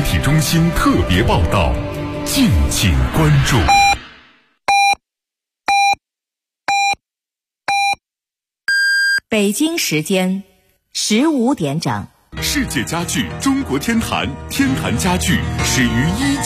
体中心特别报道，敬请关注。 北京时间15点整。 世界家具中国天坛，天坛家具始于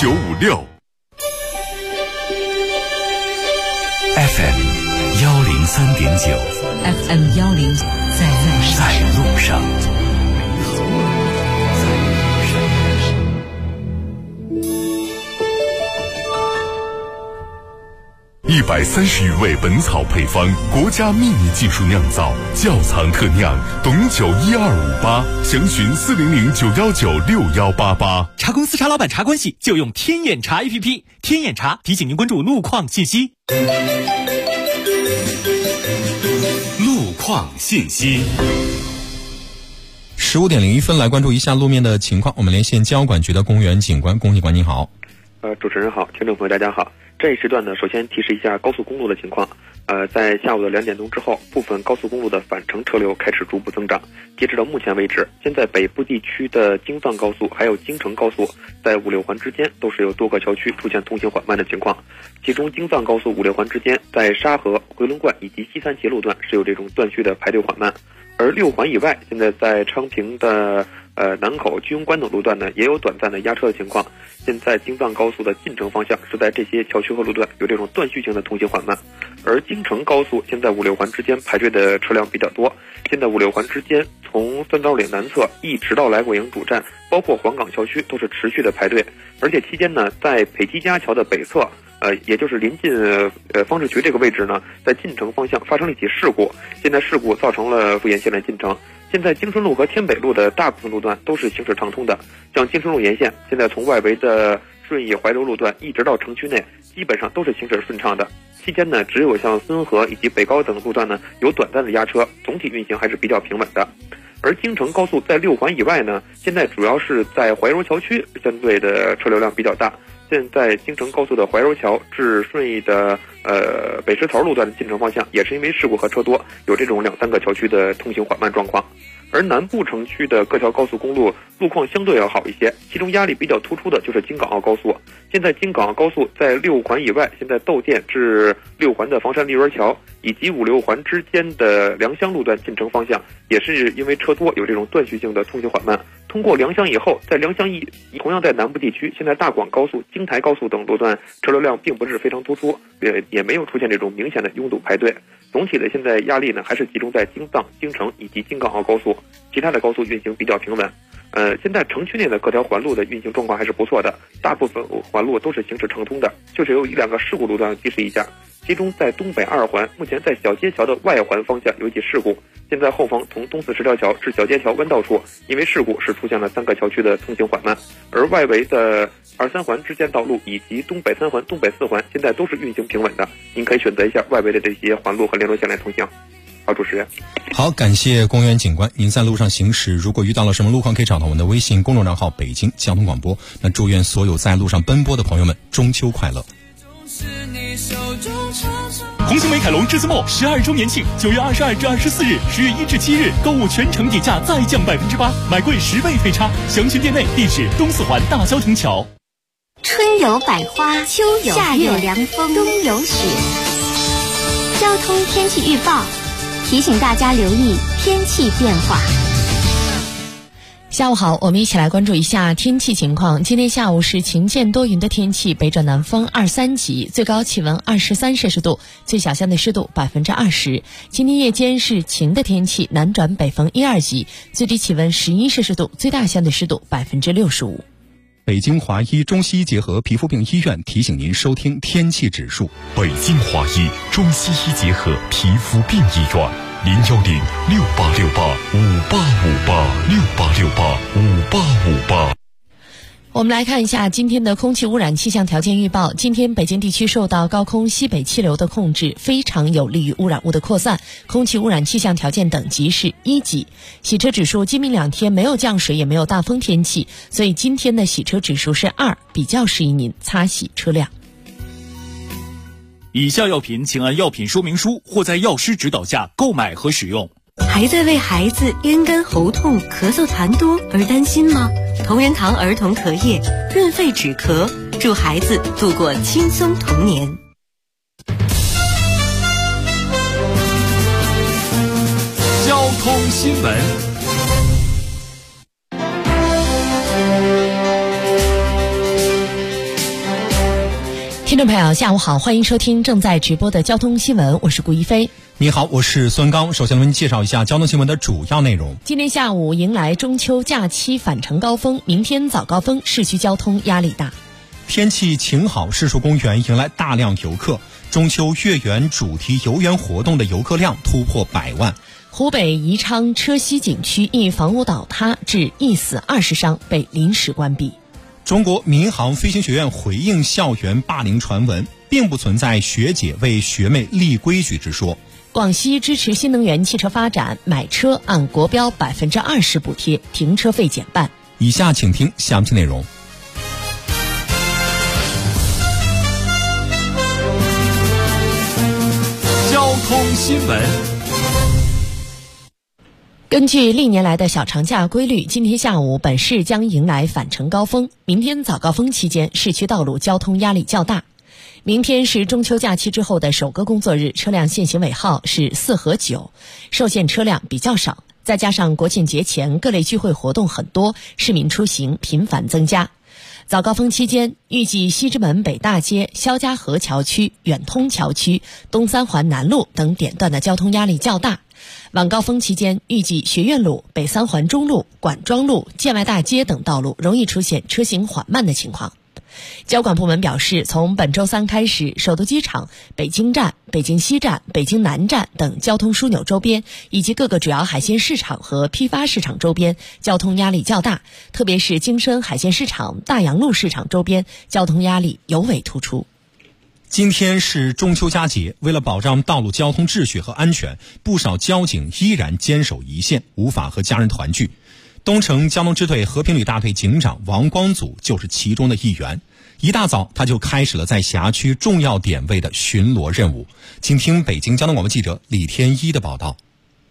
1956。FM 103.9 FM 10 在路上。130余味本草配方，国家秘密技术酿造，窖藏特酿，董酒1258，详询400-919-6188。 茶公司茶老板茶关系就用天眼茶 APP， 天眼茶提醒您关注路况信息。 路况信息。 15点01分，来关注一下路面的情况。我们连线交管局的公园警官龚警官，你好。 主持人好，听众朋友大家好。这一时段呢，首先提示一下高速公路的情况。在下午的2点钟之后，部分高速公路的返程车流开始逐步增长。截止到目前为止，现在北部地区的京藏高速还有京承高速在5、6环之间都是有多个桥区出现通行缓慢的情况。其中京藏高速5、6环之间，在沙河、回龙观以及西三旗路段是有这种断续的排队缓慢。而6环以外，现在在昌平的南口、居庸关等路段呢，也有短暂的压车的情况。现在京藏高速的进城方向是在这些桥区和路段有这种断续性的通行缓慢，而京承高速现在5、6环之间排队的车辆比较多。现在5、6环之间，从三枣岭南侧一直到来果营主站，包括黄岗桥区都是持续的排队。而且期间呢，在北基家桥的北侧，也就是临近方志渠这个位置呢，在进城方向发生了一起事故。现在事故造成了不沿线的进城。现在京顺路和天北路的大部分路段都是行驶畅通的，像京顺路沿线，现在从外围的顺义怀柔路段一直到城区内，基本上都是行驶顺畅的。期间呢，只有像孙河以及北高等路段呢有短暂的压车，总体运行还是比较平稳的。而京承高速在6环以外呢，现在主要是在怀柔桥区相对的车流量比较大。现在京承高速的怀柔桥至顺义的北石头路段的进城方向，也是因为事故和车多，有这种2、3个桥区的通行缓慢状况。而南部城区的各条高速公路路况相对要好一些，其中压力比较突出的就是京港澳高速。现在京港澳高速在6环以外，现在窦店至6环的房山丽园桥以及5、6环之间的良乡路段进城方向，也是因为车多有这种断续性的通行缓慢。通过良乡以后，在良乡同样在南部地区，现在大广高速、京台高速等路段车流量并不是非常突出，也没有出现这种明显的拥堵排队。总体的现在压力呢，还是集中在京藏、京承以及京港澳高速，其他的高速运行比较平稳。现在城区内的各条环路的运行状况还是不错的，大部分环路都是行驶畅通的，就是有1、2个事故路段提示一下。其中在东北2环，目前在小街桥的外环方向有一起事故，现在后方从东四十条桥至小街桥弯道处，因为事故是出现了3个桥区的通行缓慢。而外围的2、3环之间道路以及东北3环、东北4环现在都是运行平稳的，您可以选择一下外围的这些环路和联络线来通行。好，主持人。 好，感谢公园警官。您在路上行驶，如果遇到了什么路况，可以找到我们的微信公众账号北京交通广播。那祝愿所有在路上奔波的朋友们中秋快乐。 红星美凯龙至尊末12周年庆，9月22至24日，10月1至7日，购物全程底价再降8%，买贵10倍费差。详询店内，地址东四环大郊亭桥。 春有百花，秋有夏有凉风，冬有雪。交通天气预报提醒大家留意天气变化。 下午好，我们一起来关注一下天气情况。今天下午是晴间多云的天气，北转南风2、3级，最高气温23摄氏度，最小相对湿度20%。今天夜间是晴的天气，南转北风1、2级，最低气温11摄氏度，最大相对湿度65%。 北京华医中西医结合皮肤病医院提醒您收听天气指数。 北京华医中西医结合皮肤病医院，010-6868-5858，6868-5858。 我们来看一下今天的空气污染气象条件预报。今天北京地区受到高空西北气流的控制，非常有利于污染物的扩散，空气污染气象条件等级是1级。洗车指数今明2天没有降水也没有大风天气，所以今天的洗车指数是2，比较适宜您擦洗车辆。 以下药品请按药品说明书或在药师指导下购买和使用。 还在为孩子咽干喉痛、咳嗽痰多而担心吗？ 同仁堂儿童咳液，润肺止咳，助孩子度过轻松童年。 交通新闻。 听众朋友下午好，欢迎收听正在直播的交通新闻，我是顾一飞。 你好，我是孙刚。首先为您介绍一下交通新闻的主要内容。 今天下午迎来中秋假期返程高峰，明天早高峰市区交通压力大。 天气晴好，柿树公园迎来大量游客，中秋月圆主题游园活动的游客量突破100万。 湖北宜昌车溪景区因房屋倒塌致1死20伤被临时关闭。 中国民航飞行学院回应校园霸凌传闻，并不存在学姐为学妹立规矩之说。 广西支持新能源汽车发展，买车按国标20%补贴，停车费减半。 以下请听详细内容。 交通新闻。 根据历年来的小长假规律，今天下午本市将迎来返程高峰，明天早高峰期间市区道路交通压力较大。明天是中秋假期之后的首个工作日，车辆限行尾号是4和9，受限车辆比较少，再加上国庆节前各类聚会活动很多，市民出行频繁增加。早高峰期间，预计西直门北大街、肖家河桥区、远通桥区、东三环南路等点段的交通压力较大。晚高峰期间，预计学院路、北三环中路、管庄路、建外大街等道路容易出现车行缓慢的情况。交管部门表示，从本周3开始，首都机场、北京站、北京西站、北京南站等交通枢纽周边以及各个主要海鲜市场和批发市场周边交通压力较大，特别是京深海鲜市场、大洋路市场周边交通压力尤为突出。 今天是中秋佳节，为了保障道路交通秩序和安全，不少交警依然坚守一线，无法和家人团聚。东城交通支队和平旅大队警长王光祖就是其中的一员。一大早他就开始了在辖区重要点位的巡逻任务。请听北京交通广播记者李天一的报道。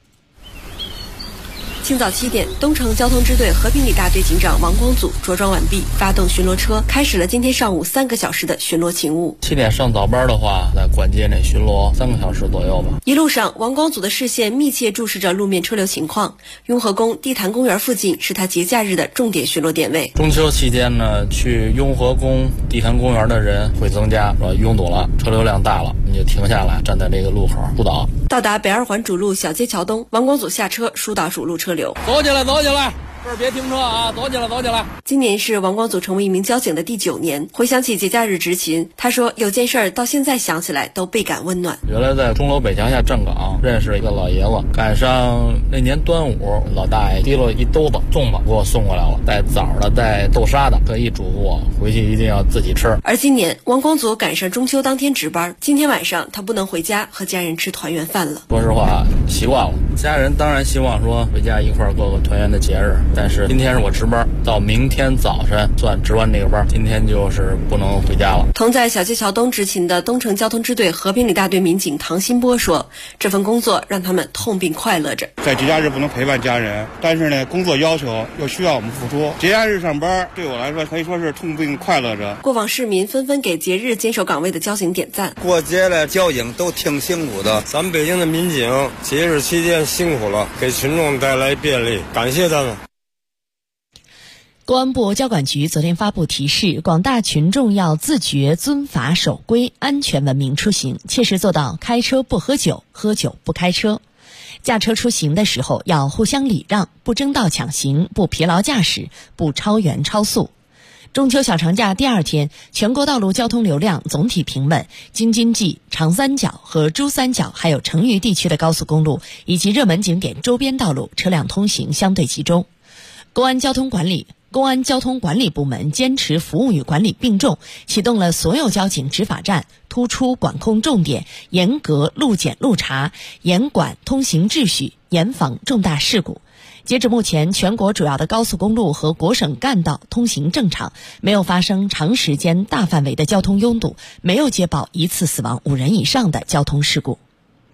清早7点，东城交通支队和平里大队警长王光祖着装完毕，发动巡逻车，开始了今天上午3个小时的巡逻勤务。 7点上早班的话，在关街内巡逻3个小时左右吧。 一路上，王光祖的视线密切注视着路面车流情况。雍和宫、地坛公园附近是他节假日的重点巡逻点位。 中秋期间呢，去雍和宫、地坛公园的人会增加，拥堵了，车流量大了，你就停下来，站在这个路口疏导。 到达北2环主路小街桥东，王光祖下车疏导主路车流。 走起来，走起来！这儿别停车啊！走起来，走起来！ 今年是王光祖成为一名交警的第9年。回想起节假日执勤，他说有件事儿到现在想起来都倍感温暖。 原来在钟楼北墙下站岗，认识一个老爷子，赶上那年端午，老大爷提了一兜子粽子给我送过来了，带枣的，带豆沙的，特意嘱咐我回去一定要自己吃。 而今年王光祖赶上中秋当天值班，今天晚上他不能回家和家人吃团圆饭了。 说实话，习惯了，家人当然希望说回家一块儿过个团圆的节日。但是今天是我值班，到明天早晨算值完这个班，今天就是不能回家了。 同在小街桥东执勤的东城交通支队和平里大队民警唐新波说，这份工作让他们痛并快乐着。 在节假日不能陪伴家人，但是呢，工作要求又需要我们付出。节假日上班对我来说可以说是痛并快乐着。 过往市民纷纷给节日坚守岗位的交警点赞。 过节了，交警都挺辛苦的，咱们北京的民警节日期间辛苦了，给群众带来便利，感谢他们。 公安部交管局昨天发布提示，广大群众要自觉遵法守规，安全文明出行，切实做到开车不喝酒，喝酒不开车。驾车出行的时候要互相礼让，不争道抢行，不疲劳驾驶，不超员超速。中秋小长假第2天，全国道路交通流量总体平稳，京津冀、长三角和珠三角还有成渝地区的高速公路以及热门景点周边道路车辆通行相对集中。公安交通管理部门坚持服务与管理并重，启动了所有交警执法站，突出管控重点，严格路检路查，严管通行秩序，严防重大事故。截止目前，全国主要的高速公路和国省干道通行正常，没有发生长时间大范围的交通拥堵，没有接报1次死亡5人以上的交通事故。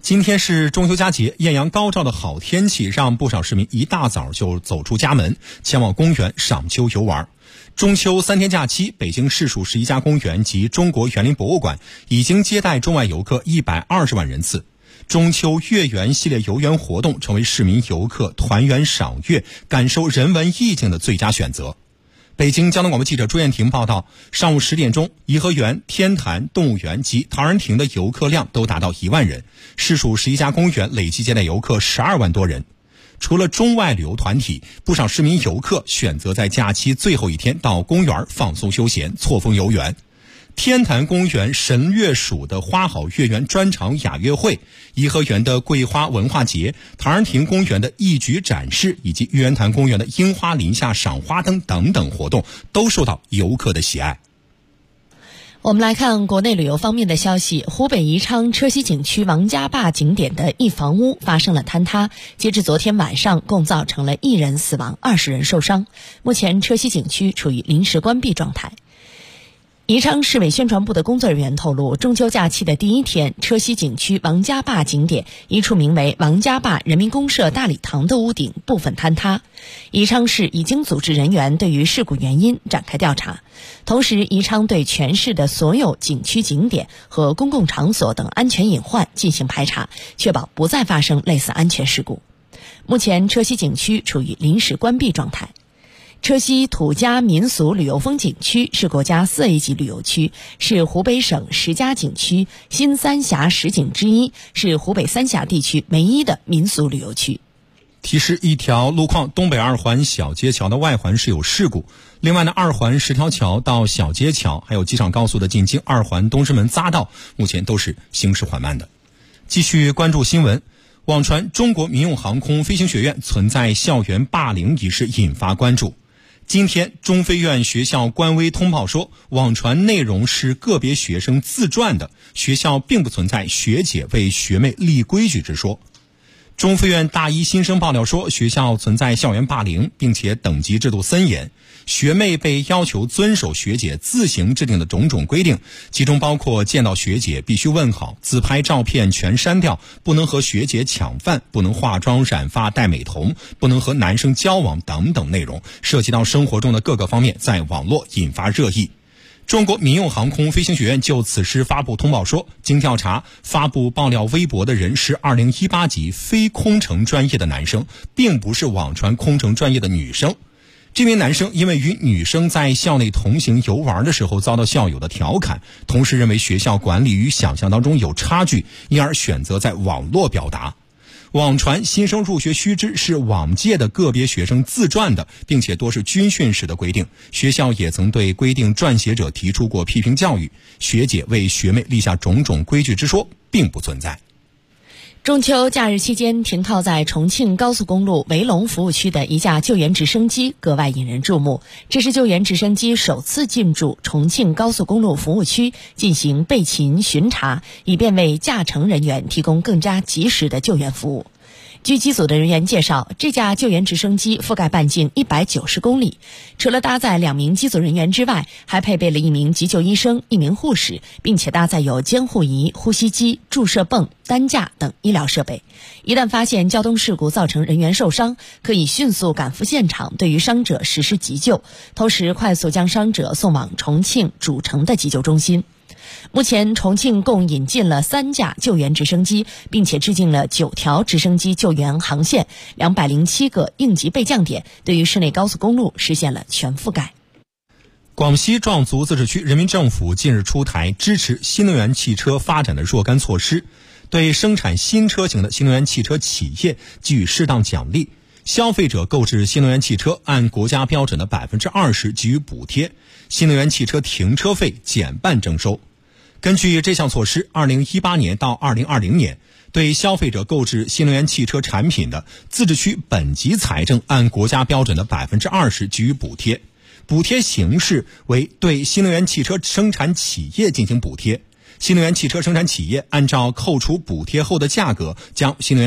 今天是中秋佳节，艳阳高照的好天气让不少市民一大早就走出家门，前往公园赏秋游玩。中秋3天假期，北京市属11家公园及中国园林博物馆已经接待中外游客120万人次。中秋月圆系列游园活动成为市民游客团圆赏月、感受人文意境的最佳选择。北京交通广播记者朱艳婷报道，上午10点钟，颐和园、天坛动物园及陶然亭的游客量都达到1万人，市属11家公园累计接待游客12万多人。除了中外旅游团体，不少市民游客选择在假期最后一天到公园放松休闲、错峰游园。天坛公园神乐署的花好月圆专场雅乐会，颐和园的桂花文化节，陶然亭公园的一举展示，以及玉渊潭公园的樱花林下赏花灯等等活动都受到游客的喜爱。 我们来看国内旅游方面的消息，湖北宜昌车溪景区王家坝景点的一房屋发生了坍塌，截至昨天晚上共造成了1人死亡，20人受伤，目前车溪景区处于临时关闭状态。宜昌市委宣传部的工作人员透露，中秋假期的第一天，车溪景区王家坝景点一处名为王家坝人民公社大礼堂的屋顶部分坍塌。宜昌市已经组织人员对于事故原因展开调查，同时宜昌对全市的所有景区景点和公共场所等安全隐患进行排查，确保不再发生类似安全事故。目前车溪景区处于临时关闭状态。车溪土家民俗旅游风景区是国家4A 级旅游区，是湖北省10家景区新三峡10景之一，是湖北三峡地区唯一的民俗旅游区。 提示：一条路况东北2环小街桥的外环是有事故，另外呢，2环10条桥到小街桥还有机场高速的进京2环东直门匝道目前都是行驶缓慢的。继续关注新闻，网传中国民用航空飞行学院存在校园霸凌一事引发关注。今天，中飞院学校官微通报说，网传内容是个别学生自传的，学校并不存在学姐为学妹立规矩之说。中飞院大一新生爆料说，学校存在校园霸凌，并且等级制度森严，学妹被要求遵守学姐自行制定的种种规定，其中包括见到学姐必须问好，自拍照片全删掉，不能和学姐抢饭，不能化妆染发戴美瞳，不能和男生交往等等内容，涉及到生活中的各个方面，在网络引发热议。中国民用航空飞行学院就此事发布通报说，经调查，发布爆料微博的人是2018级非空乘专业的男生，并不是网传空乘专业的女生。这名男生因为与女生在校内同行游玩的时候遭到校友的调侃，同时认为学校管理与想象当中有差距，因而选择在网络表达。网传新生入学须知是往届的个别学生自传的，并且多是军训时的规定，学校也曾对规定撰写者提出过批评教育，学姐为学妹立下种种规矩之说并不存在。 中秋假日期间，停靠在重庆高速公路潍龙服务区的一架救援直升机格外引人注目。这是救援直升机首次进驻重庆高速公路服务区进行备勤巡查，以便为驾乘人员提供更加及时的救援服务。据机组的人员介绍，这架救援直升机覆盖半径190公里，除了搭载2名机组人员之外，还配备了1名急救医生、1名护士，并且搭载有监护仪、呼吸机、注射泵、担架等医疗设备。一旦发现交通事故造成人员受伤，可以迅速赶赴现场，对于伤者实施急救，同时快速将伤者送往重庆主城的急救中心。目前，重庆共引进了3架救援直升机，并且制定了9条直升机救援航线，207个应急备降点，对于市内高速公路实现了全覆盖。 广西壮族自治区人民政府近日出台支持新能源汽车发展的若干措施，对生产新车型的新能源汽车企业给予适当奖励，消费者购置新能源汽车按国家标准的20%给予补贴，新能源汽车停车费减半征收。根据这项措施，2018年到2020年，对消费者购置新能源汽车产品的自治区本级财政按国家标准的20%给予补贴，补贴形式为对新能源汽车生产企业进行补贴，新能源汽车生产企业按照扣除补贴后的价格将新能源